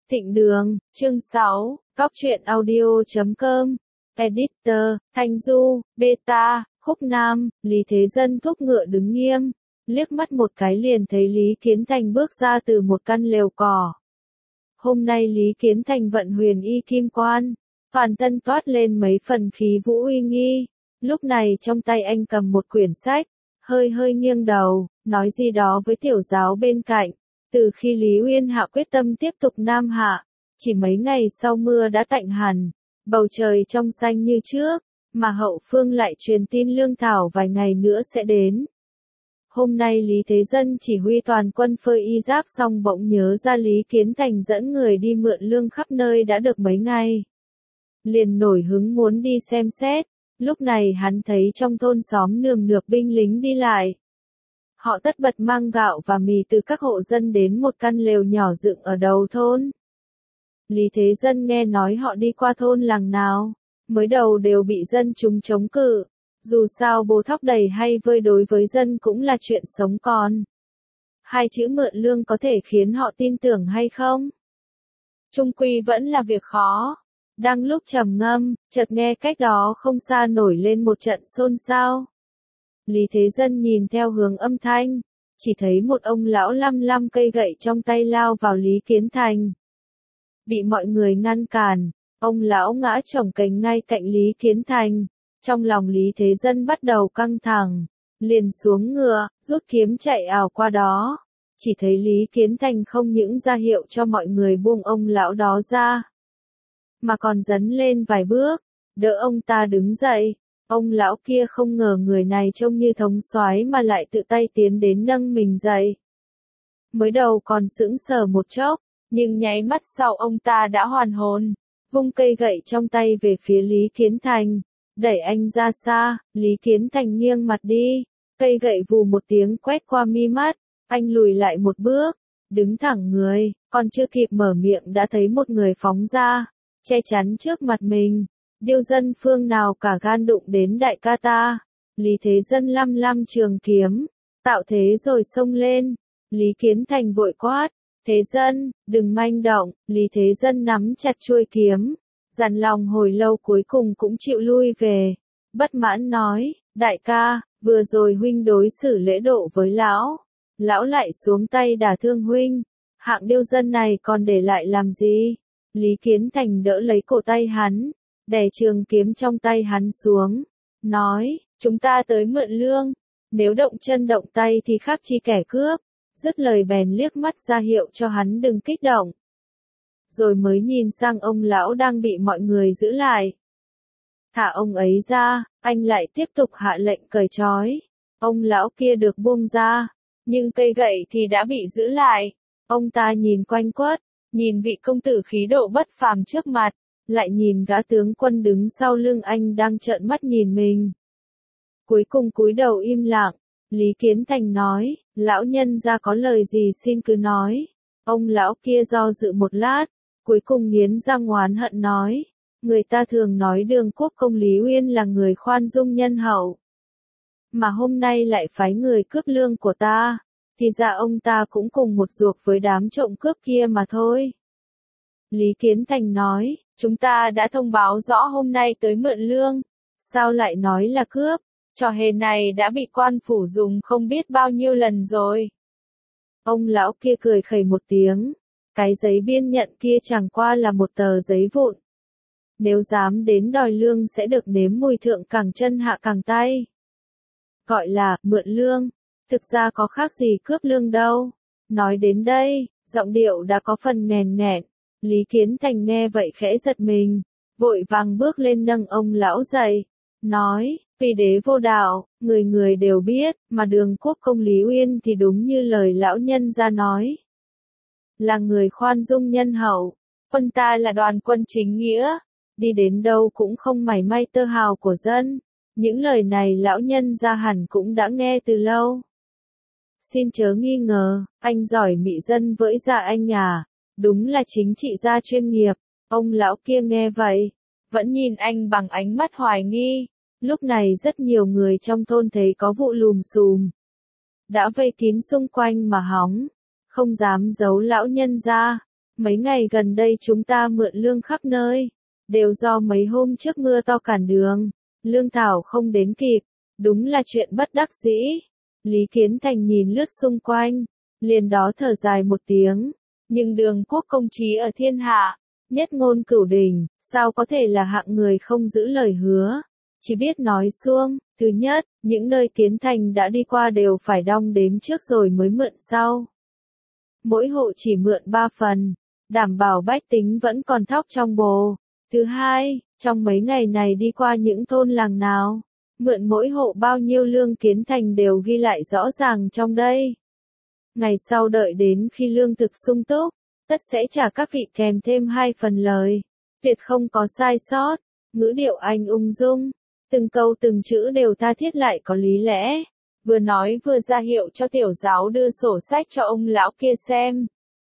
Thịnh Đường, chương 6, Cóc truyện audio.com, Editor, Thanh Du, Beta, Khúc Nam, Lý Thế Dân thúc ngựa đứng nghiêm, liếc mắt một cái liền thấy Lý Kiến Thành bước ra từ một căn lều cỏ. Hôm nay Lý Kiến Thành vận huyền y kim quan, toàn thân toát lên mấy phần khí vũ uy nghi, lúc này trong tay anh cầm một quyển sách, hơi hơi nghiêng đầu, nói gì đó với tiểu giáo bên cạnh. Từ khi Lý Uyên Hạ quyết tâm tiếp tục Nam Hạ, chỉ mấy ngày sau mưa đã tạnh hẳn, bầu trời trong xanh như trước, mà hậu phương lại truyền tin lương thảo vài ngày nữa sẽ đến. Hôm nay Lý Thế Dân chỉ huy toàn quân phơi y giáp xong bỗng nhớ ra Lý Kiến Thành dẫn người đi mượn lương khắp nơi đã được mấy ngày. Liền nổi hứng muốn đi xem xét, lúc này hắn thấy trong thôn xóm nườm nượp binh lính đi lại. Họ tất bật mang gạo và mì từ các hộ dân đến một căn lều nhỏ dựng ở đầu thôn. Lý Thế Dân nghe nói họ đi qua thôn làng nào, mới đầu đều bị dân chúng chống cự, dù sao bố thóc đầy hay vơi đối với dân cũng là chuyện sống còn. Hai chữ mượn lương có thể khiến họ tin tưởng hay không? Chung quy vẫn là việc khó. Đang lúc trầm ngâm, chợt nghe cách đó không xa nổi lên một trận xôn xao. Lý Thế Dân nhìn theo hướng âm thanh, chỉ thấy một ông lão lăm lăm cây gậy trong tay lao vào Lý Kiến Thành. Bị mọi người ngăn cản, ông lão ngã chồng cành ngay cạnh Lý Kiến Thành. Trong lòng Lý Thế Dân bắt đầu căng thẳng, liền xuống ngựa, rút kiếm chạy ảo qua đó. Chỉ thấy Lý Kiến Thành không những ra hiệu cho mọi người buông ông lão đó ra, mà còn dấn lên vài bước, đỡ ông ta đứng dậy. Ông lão kia không ngờ người này trông như thống soái mà lại tự tay tiến đến nâng mình dậy. Mới đầu còn sững sờ một chốc, nhưng nháy mắt sau ông ta đã hoàn hồn, vung cây gậy trong tay về phía Lý Kiến Thành, đẩy anh ra xa. Lý Kiến Thành nghiêng mặt đi, cây gậy vù một tiếng quét qua mi mắt, anh lùi lại một bước, đứng thẳng người, còn chưa kịp mở miệng đã thấy một người phóng ra, che chắn trước mặt mình. Điêu dân phương nào cả gan đụng đến đại ca ta. Lý Thế Dân lăm lăm trường kiếm, tạo thế rồi xông lên. Lý Kiến Thành vội quát, Thế Dân, đừng manh động. Lý Thế Dân nắm chặt chuôi kiếm, dằn lòng hồi lâu cuối cùng cũng chịu lui về. Bất mãn nói, đại ca, vừa rồi huynh đối xử lễ độ với lão, lão lại xuống tay đả thương huynh, hạng điêu dân này còn để lại làm gì? Lý Kiến Thành đỡ lấy cổ tay hắn, đè trường kiếm trong tay hắn xuống, nói, chúng ta tới mượn lương, nếu động chân động tay thì khác chi kẻ cướp. Dứt lời bèn liếc mắt ra hiệu cho hắn đừng kích động. Rồi mới nhìn sang ông lão đang bị mọi người giữ lại. Thả ông ấy ra, anh lại tiếp tục hạ lệnh cởi trói. Ông lão kia được buông ra, nhưng cây gậy thì đã bị giữ lại. Ông ta nhìn quanh quất, nhìn vị công tử khí độ bất phàm trước mặt, lại nhìn gã tướng quân đứng sau lưng anh đang trợn mắt nhìn mình. Cuối cùng cúi đầu im lặng, Lý Kiến Thành nói, lão nhân gia có lời gì xin cứ nói. Ông lão kia do dự một lát, cuối cùng nghiến răng oán hận nói, người ta thường nói Đường quốc công Lý Uyên là người khoan dung nhân hậu, mà hôm nay lại phái người cướp lương của ta, thì ra ông ta cũng cùng một ruột với đám trộm cướp kia mà thôi. Lý Kiến Thành nói, chúng ta đã thông báo rõ hôm nay tới mượn lương, sao lại nói là cướp, trò hề này đã bị quan phủ dùng không biết bao nhiêu lần rồi. Ông lão kia cười khẩy một tiếng, cái giấy biên nhận kia chẳng qua là một tờ giấy vụn. Nếu dám đến đòi lương sẽ được nếm mùi thượng cẳng chân hạ cẳng tay. Gọi là mượn lương, thực ra có khác gì cướp lương đâu. Nói đến đây, giọng điệu đã có phần nghèn nghẹn. Lý Kiến Thành nghe vậy khẽ giật mình, vội vàng bước lên nâng ông lão dậy, nói, vì đế vô đạo, người người đều biết, mà Đường quốc công Lý Uyên thì đúng như lời lão nhân ra nói. Là người khoan dung nhân hậu, quân ta là đoàn quân chính nghĩa, đi đến đâu cũng không mảy may tơ hào của dân. Những lời này lão nhân ra hẳn cũng đã nghe từ lâu. Xin chớ nghi ngờ, anh giỏi mị dân với dạ anh à. Đúng là chính trị gia chuyên nghiệp. Ông lão kia nghe vậy, vẫn nhìn anh bằng ánh mắt hoài nghi. Lúc này rất nhiều người trong thôn thấy có vụ lùm xùm, đã vây kín xung quanh mà hóng, không dám giấu lão nhân ra, Mấy ngày gần đây chúng ta mượn lương khắp nơi, đều do mấy hôm trước mưa to cản đường, lương thảo không đến kịp, đúng là chuyện bất đắc dĩ. Lý Kiến Thành nhìn lướt xung quanh, liền đó thở dài một tiếng, nhưng Đường Quốc công chí ở thiên hạ, nhất ngôn cửu đình, sao có thể là hạng người không giữ lời hứa, chỉ biết nói suông. Thứ nhất, những nơi Kiến Thành đã đi qua đều phải đong đếm trước rồi mới mượn sau. Mỗi hộ chỉ mượn 3 phần, đảm bảo bách tính vẫn còn thóc trong bồ. Thứ hai, trong mấy ngày này đi qua những thôn làng nào, mượn mỗi hộ bao nhiêu lương Kiến Thành đều ghi lại rõ ràng trong đây. Ngày sau đợi đến khi lương thực sung túc, tất sẽ trả các vị kèm thêm 2 phần lời, tuyệt không có sai sót. Ngữ điệu anh ung dung, từng câu từng chữ đều tha thiết lại có lý lẽ, vừa nói vừa ra hiệu cho tiểu giáo đưa sổ sách cho ông lão kia xem.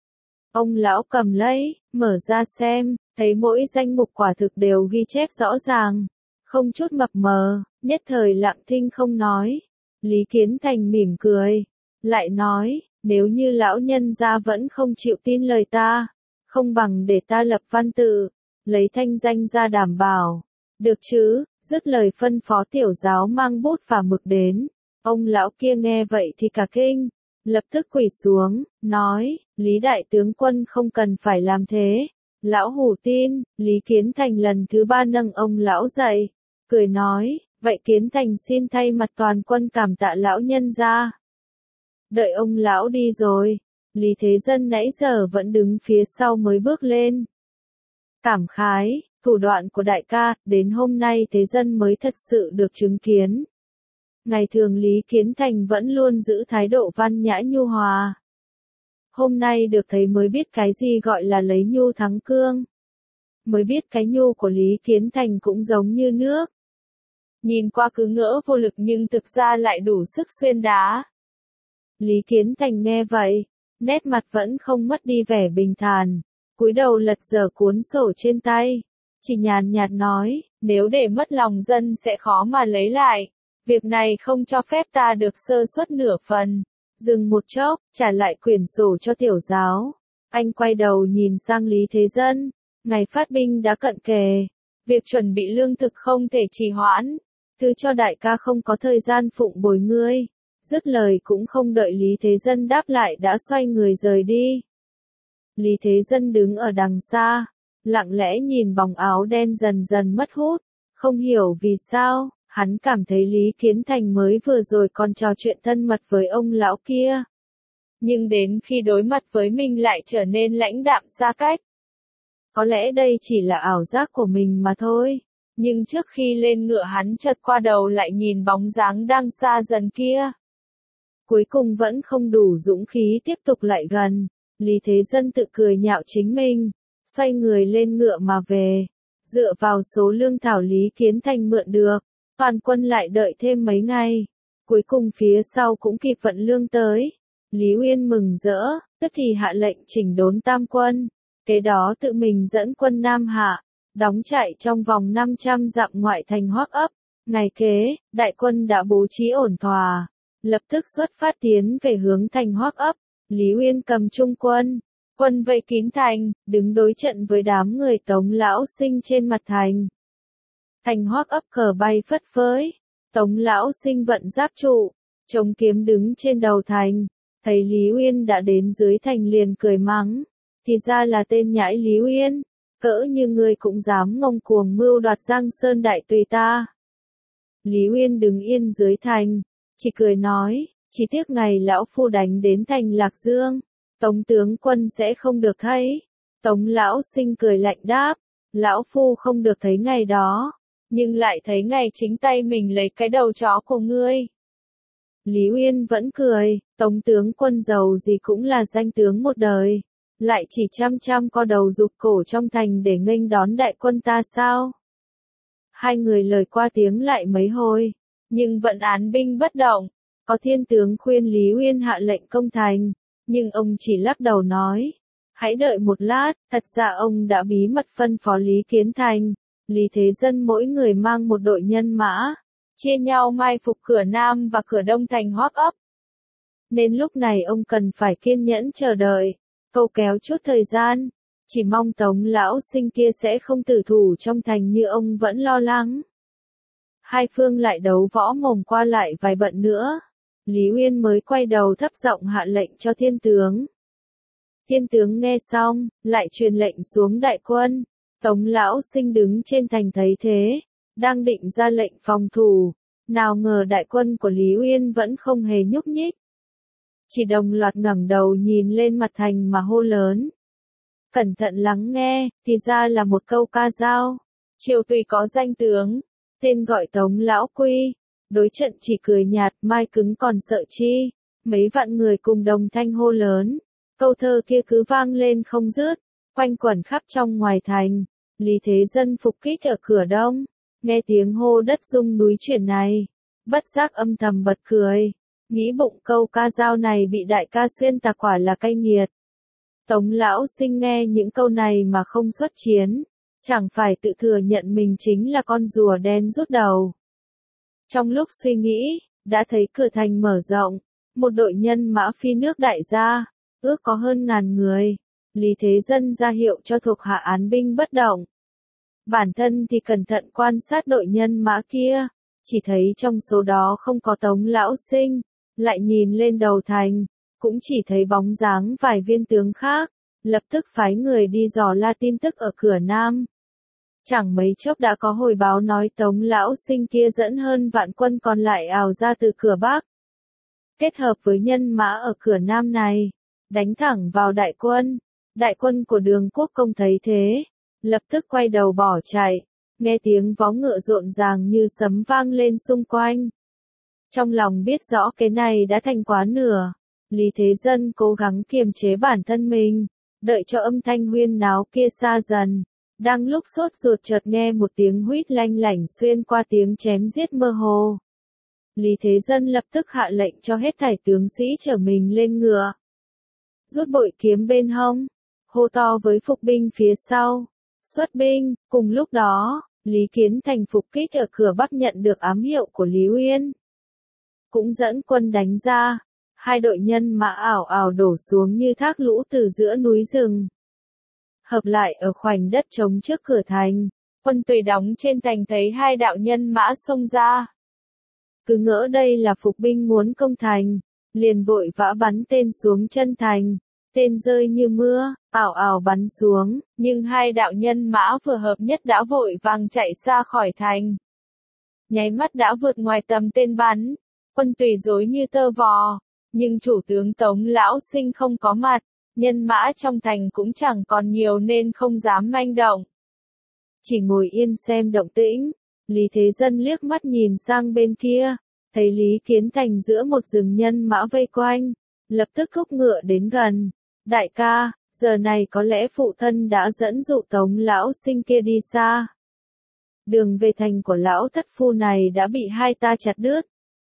Ông lão cầm lấy, mở ra xem, thấy mỗi danh mục quả thực đều ghi chép rõ ràng, không chút mập mờ, nhất thời lặng thinh không nói. Lý Kiến Thành mỉm cười, lại nói, nếu như lão nhân gia vẫn không chịu tin lời ta, không bằng để ta lập văn tự, lấy thanh danh ra đảm bảo. Được chứ? Dứt lời phân phó tiểu giáo mang bút và mực đến. Ông lão kia nghe vậy thì cả kinh, lập tức quỳ xuống, nói, Lý đại tướng quân không cần phải làm thế. Lão hủ tin. Lý Kiến Thành lần thứ 3 nâng ông lão dậy, cười nói, vậy Kiến Thành xin thay mặt toàn quân cảm tạ lão nhân gia. Đợi ông lão đi rồi, Lý Thế Dân nãy giờ vẫn đứng phía sau mới bước lên. Cảm khái, thủ đoạn của đại ca, đến hôm nay Thế Dân mới thật sự được chứng kiến. Ngày thường Lý Kiến Thành vẫn luôn giữ thái độ văn nhã nhu hòa. Hôm nay được thấy mới biết cái gì gọi là lấy nhu thắng cương. Mới biết cái nhu của Lý Kiến Thành cũng giống như nước. Nhìn qua cứ ngỡ vô lực nhưng thực ra lại đủ sức xuyên đá. Lý Kiến Thành nghe vậy, nét mặt vẫn không mất đi vẻ bình thản, cúi đầu lật dở cuốn sổ trên tay, chỉ nhàn nhạt nói, nếu để mất lòng dân sẽ khó mà lấy lại, việc này không cho phép ta được sơ suất nửa phần. Dừng một chốc, trả lại quyển sổ cho tiểu giáo, anh quay đầu nhìn sang Lý Thế Dân, ngày phát binh đã cận kề, việc chuẩn bị lương thực không thể trì hoãn, thứ cho đại ca không có thời gian phụng bồi ngươi. Dứt lời cũng không đợi Lý Thế Dân đáp lại đã xoay người rời đi. Lý Thế Dân đứng ở đằng xa, lặng lẽ nhìn bóng áo đen dần dần mất hút, không hiểu vì sao, hắn cảm thấy Lý Kiến Thành mới vừa rồi còn trò chuyện thân mật với ông lão kia. Nhưng đến khi đối mặt với mình lại trở nên lãnh đạm xa cách. Có lẽ đây chỉ là ảo giác của mình mà thôi, nhưng trước khi lên ngựa hắn chợt qua đầu lại nhìn bóng dáng đang xa dần kia. Cuối cùng vẫn không đủ dũng khí tiếp tục lại gần, Lý Thế Dân tự cười nhạo chính mình, xoay người lên ngựa mà về. Dựa vào số lương thảo Lý Kiến Thành mượn được, toàn quân lại đợi thêm mấy ngày. Cuối cùng phía sau cũng kịp vận lương tới. Lý Uyên mừng rỡ, tức thì hạ lệnh chỉnh đốn tam quân. Kế đó tự mình dẫn quân Nam Hạ, đóng trại trong vòng 500 dặm ngoại thành Hoắc Ấp. Ngày kế, đại quân đã bố trí ổn thỏa, lập tức xuất phát tiến về hướng thành Hoắc Ấp. Lý Uyên cầm trung quân, quân vây kín thành, đứng đối trận với đám người Tống Lão Sinh trên mặt thành. Thành Hoắc Ấp cờ bay phất phới, Tống Lão Sinh vận giáp trụ, chống kiếm đứng trên đầu thành, thấy Lý Uyên đã đến dưới thành liền cười mắng, thì ra là tên nhãi Lý Uyên, cỡ như ngươi cũng dám ngông cuồng mưu đoạt Giang Sơn đại tùy ta. Lý Uyên đứng yên dưới thành, chỉ cười nói, chỉ tiếc ngày lão phu đánh đến thành Lạc Dương, Tống tướng quân sẽ không được thấy. Tống Lão Sinh cười lạnh đáp, lão phu không được thấy ngày đó, nhưng lại thấy ngày chính tay mình lấy cái đầu chó của ngươi. Lý Uyên vẫn cười, Tống tướng quân giàu gì cũng là danh tướng một đời, lại chỉ chăm co đầu rụt cổ trong thành để nghênh đón đại quân ta sao? Hai người lời qua tiếng lại mấy hồi, nhưng vẫn án binh bất động. Có thiên tướng khuyên Lý Uyên hạ lệnh công thành, nhưng ông chỉ lắc đầu nói, hãy đợi một lát, thật ra ông đã bí mật phân phó Lý Kiến Thành, Lý Thế Dân mỗi người mang một đội nhân mã, chia nhau mai phục cửa Nam và cửa Đông thành Hoắc Ấp. Nên lúc này ông cần phải kiên nhẫn chờ đợi, câu kéo chút thời gian, Chỉ mong Tống lão sinh kia sẽ không tử thủ trong thành như ông vẫn lo lắng. Hai phương lại đấu võ mồm qua lại vài bận nữa. Lý Uyên mới quay đầu thấp giọng hạ lệnh cho thiên tướng. Thiên tướng nghe xong, lại truyền lệnh xuống đại quân. Tống lão sinh đứng trên thành thấy thế, đang định ra lệnh phòng thủ. Nào ngờ đại quân của Lý Uyên vẫn không hề nhúc nhích. Chỉ đồng loạt ngẩng đầu nhìn lên mặt thành mà hô lớn. Cẩn thận lắng nghe, thì ra là một câu ca dao. Triều tùy có danh tướng, tên gọi Tống lão quy. Đối trận chỉ cười nhạt, mai cứng còn sợ chi. Mấy vạn người cùng đồng thanh hô lớn. Câu thơ kia cứ vang lên không dứt, quanh quẩn khắp trong ngoài thành. Lý Thế Dân phục kích ở cửa đông, nghe tiếng hô đất rung núi chuyển này, bất giác âm thầm bật cười, nghĩ bụng câu ca dao này bị đại ca xuyên tạc quả là cay nghiệt. Tống lão sinh nghe những câu này mà không xuất chiến, chẳng phải tự thừa nhận mình chính là con rùa đen rút đầu. Trong lúc suy nghĩ, đã thấy cửa thành mở rộng, một đội nhân mã phi nước đại gia, ước có hơn 1000 người. Lý Thế Dân ra hiệu cho thuộc hạ án binh bất động. Bản thân thì cẩn thận quan sát đội nhân mã kia, chỉ thấy trong số đó không có Tống lão sinh, lại nhìn lên đầu thành, cũng chỉ thấy bóng dáng vài viên tướng khác, lập tức phái người đi dò la tin tức ở cửa Nam. Chẳng mấy chốc đã có hồi báo nói Tống lão sinh kia dẫn hơn vạn quân còn lại ào ra từ cửa Bắc. Kết hợp với nhân mã ở cửa Nam này, đánh thẳng vào đại quân. Đại quân của Đường Quốc Công thấy thế, lập tức quay đầu bỏ chạy, nghe tiếng vó ngựa rộn ràng như sấm vang lên xung quanh. Trong lòng biết rõ cái này đã thành quá nửa, Lý Thế Dân cố gắng kiềm chế bản thân mình, đợi cho âm thanh huyên náo kia xa dần. Đang lúc sốt ruột chợt nghe một tiếng huýt lanh lảnh xuyên qua tiếng chém giết mơ hồ. Lý Thế Dân lập tức hạ lệnh cho hết thảy tướng sĩ chở mình lên ngựa, rút bội kiếm bên hông, hô to với phục binh phía sau, xuất binh. Cùng lúc đó, Lý Kiến Thành phục kích ở cửa Bắc nhận được ám hiệu của Lý Uyên, cũng dẫn quân đánh ra. Hai đội nhân mã ảo ảo đổ xuống như thác lũ từ giữa núi rừng, hợp lại ở khoảnh đất trống trước cửa thành. Quân tùy đóng trên thành thấy hai đạo nhân mã xông ra, cứ ngỡ đây là phục binh muốn công thành, liền vội vã bắn tên xuống chân thành. Tên rơi như mưa, ảo ảo bắn xuống, nhưng hai đạo nhân mã vừa hợp nhất đã vội vàng chạy xa khỏi thành. Nháy mắt đã vượt ngoài tầm tên bắn, quân tùy rối như tơ vò, nhưng chủ tướng Tống lão sinh không có mặt, nhân mã trong thành cũng chẳng còn nhiều nên không dám manh động. Chỉ ngồi yên xem động tĩnh, Lý Thế Dân liếc mắt nhìn sang bên kia, thấy Lý Kiến Thành giữa một rừng nhân mã vây quanh, lập tức thúc ngựa đến gần. Đại ca, giờ này có lẽ phụ thân đã dẫn dụ Tống lão sinh kia đi xa. Đường về thành của lão thất phu này đã bị hai ta chặt đứt.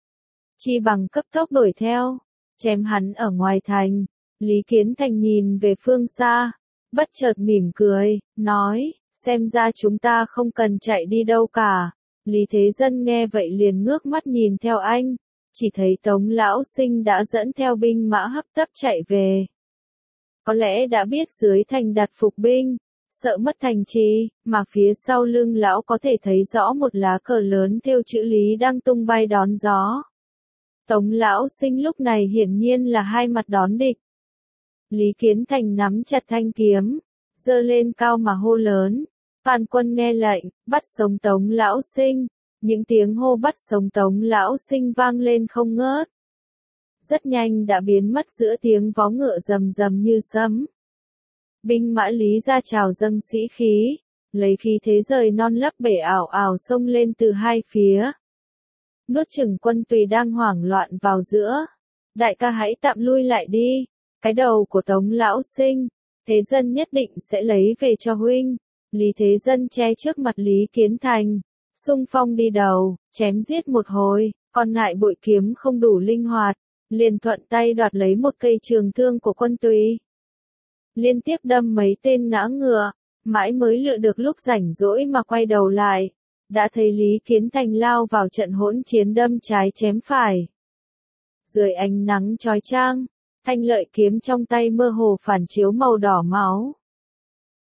Chi bằng cấp tốc đuổi theo, chém hắn ở ngoài thành. Lý Kiến Thành nhìn về phương xa, bất chợt mỉm cười, nói, xem ra chúng ta không cần chạy đi đâu cả. Lý Thế Dân nghe vậy liền ngước mắt nhìn theo anh, chỉ thấy Tống lão sinh đã dẫn theo binh mã hấp tấp chạy về. Có lẽ đã biết dưới thành đặt phục binh, sợ mất thành trì, mà phía sau lưng lão có thể thấy rõ một lá cờ lớn thêu chữ Lý đang tung bay đón gió. Tống lão sinh lúc này hiển nhiên là hai mặt đón địch. Lý Kiến Thành nắm chặt thanh kiếm, giơ lên cao mà hô lớn. Toàn quân nghe lệnh, bắt sống Tống lão sinh. Những tiếng hô bắt sống Tống lão sinh vang lên không ngớt. Rất nhanh đã biến mất giữa tiếng vó ngựa rầm rầm như sấm. Binh mã Lý ra trào dâng sĩ khí, lấy khí thế rời non lấp bể ảo ảo xông lên từ hai phía. Nuốt chửng quân tùy đang hoảng loạn vào giữa. Đại ca hãy tạm lui lại đi, cái đầu của Tống lão sinh, Thế Dân nhất định sẽ lấy về cho huynh. Lý Thế Dân che trước mặt Lý Kiến Thành, xung phong đi đầu, chém giết một hồi, còn ngại bội kiếm không đủ linh hoạt, liền thuận tay đoạt lấy một cây trường thương của quân tùy. Liên tiếp đâm mấy tên ngã ngựa, mãi mới lựa được lúc rảnh rỗi mà quay đầu lại, đã thấy Lý Kiến Thành lao vào trận hỗn chiến đâm trái chém phải. Dưới ánh nắng chói chang, thanh lợi kiếm trong tay mơ hồ phản chiếu màu đỏ máu.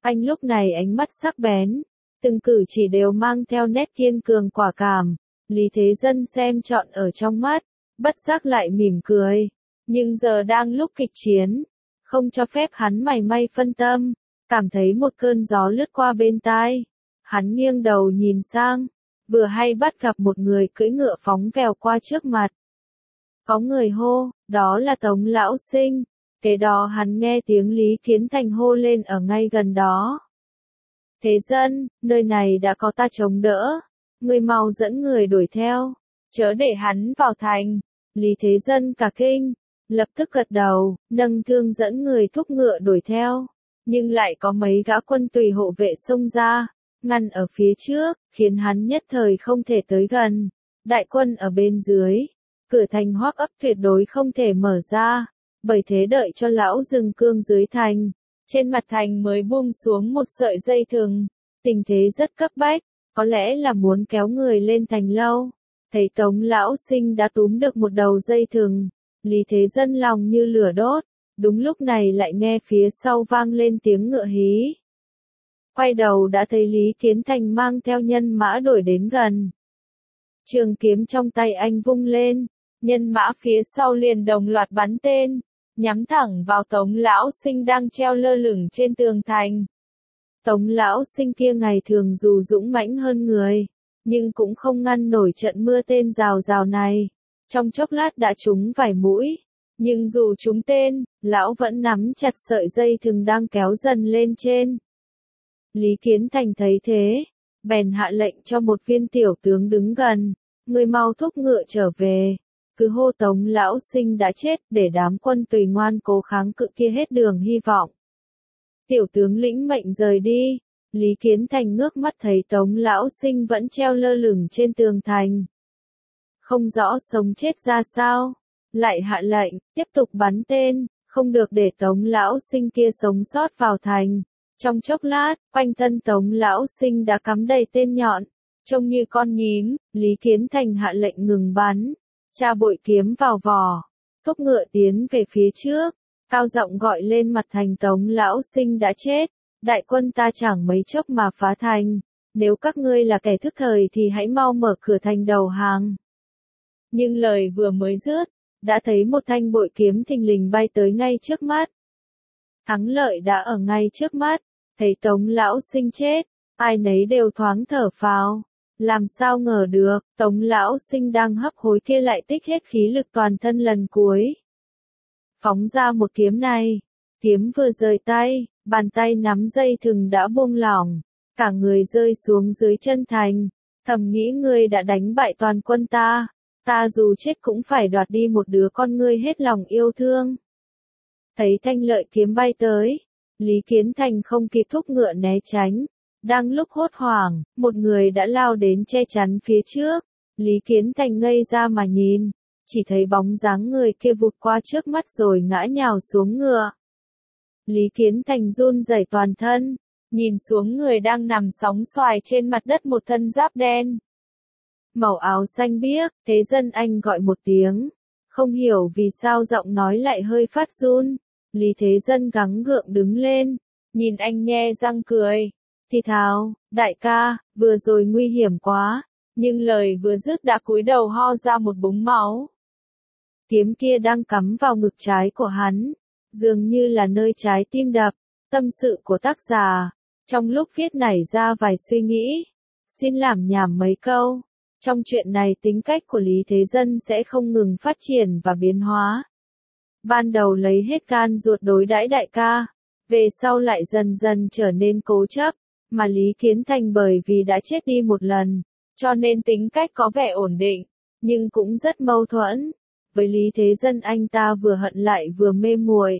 Anh lúc này ánh mắt sắc bén, từng cử chỉ đều mang theo nét kiên cường quả cảm. Lý Thế Dân xem trọn ở trong mắt, bất giác lại mỉm cười. Nhưng giờ đang lúc kịch chiến, không cho phép hắn mảy may phân tâm, cảm thấy một cơn gió lướt qua bên tai. Hắn nghiêng đầu nhìn sang, vừa hay bắt gặp một người cưỡi ngựa phóng vèo qua trước mặt. Có người hô, đó là Tống Lão Sinh. Kế đó hắn nghe tiếng Lý Kiến Thành hô lên ở ngay gần đó. Thế Dân, nơi này đã có ta chống đỡ, ngươi mau dẫn người đuổi theo, chớ để hắn vào thành. Lý Thế Dân cả kinh, lập tức gật đầu, nâng thương dẫn người thúc ngựa đuổi theo, nhưng lại có mấy gã quân tùy hộ vệ xông ra, ngăn ở phía trước, khiến hắn nhất thời không thể tới gần. Đại quân ở bên dưới, cửa thành Hoắc ấp tuyệt đối không thể mở ra, bởi thế đợi cho lão dừng cương dưới thành, trên mặt thành mới buông xuống một sợi dây thừng. Tình thế rất cấp bách, có lẽ là muốn kéo người lên thành lâu. Thấy Tống Lão Sinh đã túm được một đầu dây thừng, Lý Thế Dân lòng như lửa đốt, đúng lúc này lại nghe phía sau vang lên tiếng ngựa hí. Quay đầu đã thấy Lý Kiến Thành mang theo nhân mã đuổi đến gần. Trường kiếm trong tay anh vung lên, nhân mã phía sau liền đồng loạt bắn tên, nhắm thẳng vào Tống Lão Sinh đang treo lơ lửng trên tường thành. Tống Lão Sinh kia ngày thường dù dũng mãnh hơn người, nhưng cũng không ngăn nổi trận mưa tên rào rào này. Trong chốc lát đã trúng vài mũi, nhưng dù trúng tên, lão vẫn nắm chặt sợi dây thừng đang kéo dần lên trên. Lý Kiến Thành thấy thế, bèn hạ lệnh cho một viên tiểu tướng đứng gần, người mau thúc ngựa trở về, cứ hô Tống Lão Sinh đã chết để đám quân tùy ngoan cố kháng cự kia hết đường hy vọng. Tiểu tướng lĩnh mệnh rời đi, Lý Kiến Thành ngước mắt thấy Tống Lão Sinh vẫn treo lơ lửng trên tường thành. Không rõ sống chết ra sao, lại hạ lệnh, tiếp tục bắn tên, không được để Tống Lão Sinh kia sống sót vào thành. Trong chốc lát, quanh thân Tống Lão Sinh đã cắm đầy tên nhọn, trông như con nhím. Lý Kiến Thành hạ lệnh ngừng bắn, tra bội kiếm vào vỏ, thúc ngựa tiến về phía trước, cao giọng gọi lên mặt thành Tống Lão Sinh đã chết, đại quân ta chẳng mấy chốc mà phá thành, nếu các ngươi là kẻ thức thời thì hãy mau mở cửa thành đầu hàng. Nhưng lời vừa mới dứt, đã thấy một thanh bội kiếm thình lình bay tới ngay trước mắt. Thắng lợi đã ở ngay trước mắt, thấy Tống Lão Sinh chết, ai nấy đều thoáng thở phào. Làm sao ngờ được, Tống Lão Sinh đang hấp hối kia lại tích hết khí lực toàn thân lần cuối. Phóng ra một kiếm này, kiếm vừa rời tay, bàn tay nắm dây thừng đã buông lỏng, cả người rơi xuống dưới chân thành, thầm nghĩ ngươi đã đánh bại toàn quân ta dù chết cũng phải đoạt đi một đứa con ngươi hết lòng yêu thương. Thấy thanh lợi kiếm bay tới, Lý Kiến Thành không kịp thúc ngựa né tránh, đang lúc hốt hoảng, một người đã lao đến che chắn phía trước, Lý Kiến Thành ngây ra mà nhìn, chỉ thấy bóng dáng người kia vụt qua trước mắt rồi ngã nhào xuống ngựa. Lý Kiến Thành run rẩy toàn thân, nhìn xuống người đang nằm sóng xoài trên mặt đất một thân giáp đen. Màu áo xanh biếc, Thế Dân anh gọi một tiếng, không hiểu vì sao giọng nói lại hơi phát run. Lý Thế Dân gắng gượng đứng lên, nhìn anh nhe răng cười, thì thào, đại ca, vừa rồi nguy hiểm quá, nhưng lời vừa dứt đã cúi đầu ho ra một búng máu. Kiếm kia đang cắm vào ngực trái của hắn, dường như là nơi trái tim đập. Tâm sự của tác giả, trong lúc viết nảy ra vài suy nghĩ, xin làm nhảm mấy câu. Trong chuyện này tính cách của Lý Thế Dân sẽ không ngừng phát triển và biến hóa. Ban đầu lấy hết gan ruột đối đãi đại ca, về sau lại dần dần trở nên cố chấp, mà Lý Kiến Thành bởi vì đã chết đi một lần, cho nên tính cách có vẻ ổn định, nhưng cũng rất mâu thuẫn. Với Lý Thế Dân anh ta vừa hận lại vừa mê muội.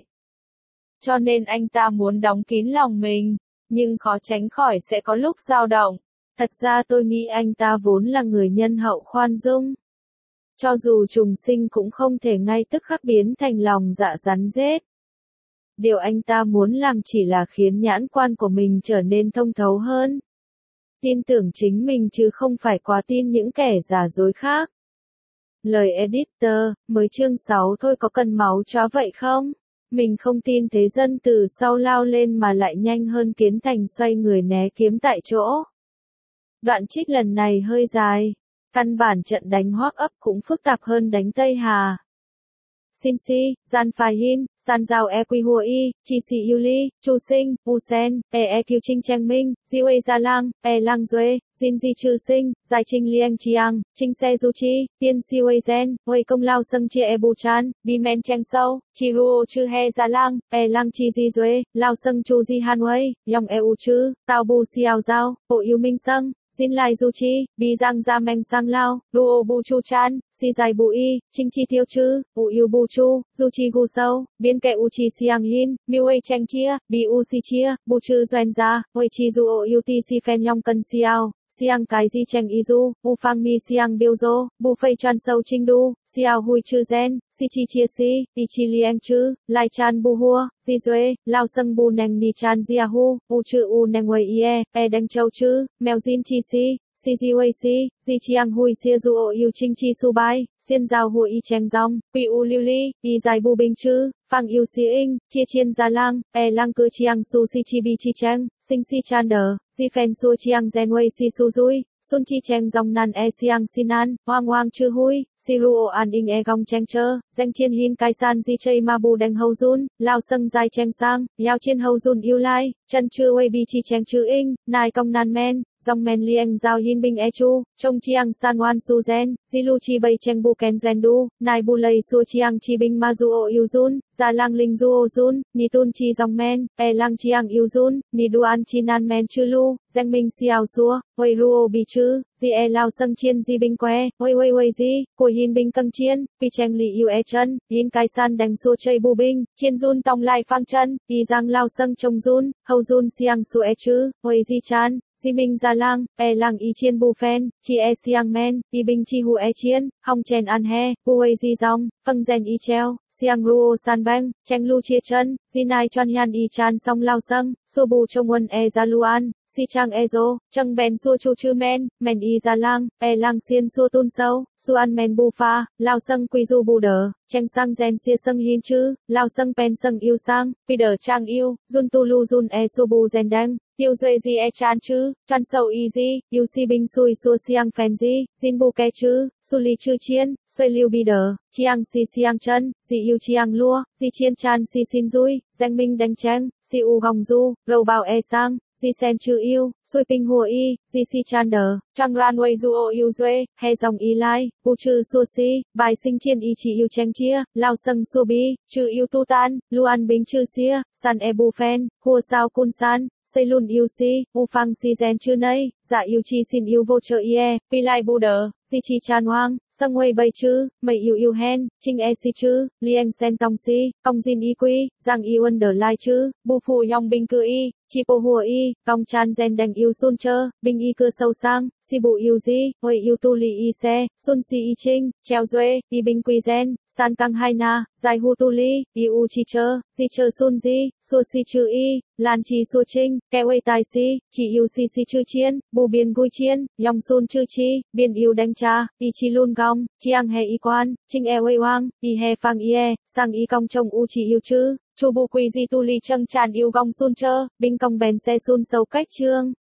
Cho nên anh ta muốn đóng kín lòng mình, nhưng khó tránh khỏi sẽ có lúc dao động. Thật ra tôi nghĩ anh ta vốn là người nhân hậu khoan dung. Cho dù trùng sinh cũng không thể ngay tức khắc biến thành lòng dạ rắn rết. Điều anh ta muốn làm chỉ là khiến nhãn quan của mình trở nên thông thấu hơn. Tin tưởng chính mình chứ không phải quá tin những kẻ giả dối khác. Lời editor, mới chương 6 thôi có cần máu chó vậy không? Mình không tin thế dân từ sau lao lên mà lại nhanh hơn Kiến Thành xoay người né kiếm tại chỗ. Đoạn trích lần này hơi dài. Căn bản trận đánh Hoắc ấp cũng phức tạp hơn đánh Tây Hà. Xin Si, Gian Phài Hin, San Giao E Quy Hùa Y, Chi Si Yuli, Chu Sinh, U Sen, E Kiêu Trinh Trang Minh, Diêu E Gia Lang, E Lang Duê, Jin Di Trư Sinh, Giải Trinh Liang Chiang, Trinh Se Du Chi, Tiên Siêu E Gen, Huê Công Lao Sâng Chia E Bu Chan, Bi Men Trang Sâu, Chi Ruo Chư He Gia Lang, E Lang Chi Di Duê, Lao Sâng Chu Di Han Huê, Yong E U Chư, Tao Bu Xiao Giao, Bộ Yêu Minh Sâng. Jin Lai Du Chi, Bi Giang Gia Meng Sang Lao, Ruo Bu Chu Chan, Si Dài Bu Y, Trinh Chi Tiêu Chư, U Yêu Bu Chu, Du Chi Gu Sâu, Biên Kệ U Chi Siang Hin, Miu Wei Cheng Chia, Bi U Si Chia, Bu Chư Doan Gia, Huê Chi Du O U Ti Si Phen Yong Cân Xiao. Siang Cái Di Cheng Y Du, Bu Phang Mi Siang Biêu Dô, Bu Phây Chan Sâu Trinh Du, Xiao Hui Chư Gen, Si Chi Chia Si, Y Chi Liang Chư, Lai Chan Bu Hua, Di Duê, Lao Sâng Bu Neng Ni Chan Zia Hu, Bu Chư U Neng Wei Ie, E Đeng Châu Chư, Mèo Jin Chi Si. Si Ji Wei Si, Di Chiang Hui Xia Du O Yu Trinh Chi Su Bai, Xiên Giao Hu Y Cheng Dong, Quy U Liu Li, Y Dài Bu Binh Chư, Phang Yu Si Ing, Chia Chiên Gia Lang, E Lang Cư Chiang Su Si Chi Bi Chi Cheng, Sinh Si Chan Đờ, Di Phen Su Chiang Gen Wei Si Su Dui, Sun Chi Cheng Dong Nan E Siang Sinan, Hoang Hoang Chư Hui, Si Ruo An Ing E Gong Cheng Chơ, Danh Chiên Hin Kai San Di Chay Ma Bu Đeng Hâu Jun, Lao Sâng Dài Cheng Sang, Yao Chiên Hâu Jun Yu Lai, Chân Chư Wei Bi Chi Cheng Chư Ing, Nai Công Nan Men. Dòng men lieng giao yin binh e chu, trông chiang san wan su gen, zilu chi bay cheng bu ken gen du, nai bu lay su chiang chi binh ma du o yu jun, gia lang linh du o jun, ni tun chi dòng men, e lang chiang yu jun, ni duan chi nan men chư lu, danh minh xiao xua, huay ruo bi chư, di e lao sâng chiên di binh que, huay di, của yin binh câng chiên, pi cheng li yu e chân, yin kai san đành su chay bu binh, chiên jun tòng lai phang chân, y giang lao sâng trông jun, hâu jun siang su e chư, huay di chan. Di Minh Gia Lang, E Lang Y Chiên Bu Phen, Chi E Siang Men, Y Binh Chi Hu E Chiên, Hong Chen An He, Bu Wei Di Dong, Phâng Gen Y Treo, Siang Ruo San Bang, Cheng Lu Chia Chân, Di Nai Chon Yan Y Chan Song Lao Sâng, Su Bu Trong Won E Gia Luan, Si Chang E Zo, Cheng Ben Su Chu Chư Men, Men Y Gia Lang, E Lang Xiên Su Tun Sâu, Su An Men Bu Pha, Lao Sâng Quy Du Bu Đờ, Cheng Sang Gen Xia Sâng Hin Chư, Lao Sâng Pen Sâng Yêu Sang, Pi Đờ Trang Yêu, Jun Tu Lu Jun E Su Bu Gen Dang. Tiêu Duệ Di E Chan Chư, Chan Sâu Y Di, Yu Si Binh Sui Xua Siang Phen Di, Jin Bu Ke Chư, Su Li Chư Chiên, Xuê Liu Bi Đờ, Chiang Si Siang Chân, Di Yu Chiang Lua, Di Chiên Chan Si Xin Dui, Danh Minh Đanh Cheng, Si U Gong Du, Râu Bao E Sang, Di Sen Chư Yêu, Sui Ping Hùa Y, Di Si Chan Đờ, Trang Ran Wei Du O Yu Duê, He Dòng Y Lai, Bu Chư Xua Si, Bài Sinh Chiên Y Chỉ Yu Cheng Chia, Lao Sâng Su Bi, Chư Yu Tu Tan, Luan Binh Chư Xia, San E Bu Phen, Hùa Sao Kun San. Xây luôn yêu si, u phang si gen chư nây, dạ yêu chi xin yêu vô trợ ie, pi lai bu đờ, di chi chan hoang, sâng huê bay chư, mây yêu hen, trinh e si chư, lieng sen tong si, công jin y quy, giang y uân đờ lai chư, bu phu yong binh cư y, chi po hùa y, công chan gen đành yêu sun chơ, binh y cư sâu sang, si bu yêu di, huê yêu tu li y se, sun si y trinh, treo duê, y binh quy gen, san căng hai na, dài hu tu li, y u chi chơ, di chơ sun di, xua si chư y, lan chi xua trinh, kẹ huê tài si, chỉ yêu si si chư chiên, bu biên gui chiên, yong sun chư chi, biên yêu đánh cha, y chi lun gong, chiang he y quan, trinh e huê hoang, y he phang ie, sang y cong trông u chi yêu chư, chu bu quy di tu li châng tràn yêu gong sun chơ, binh cong bèn xe sun sâu cách trương.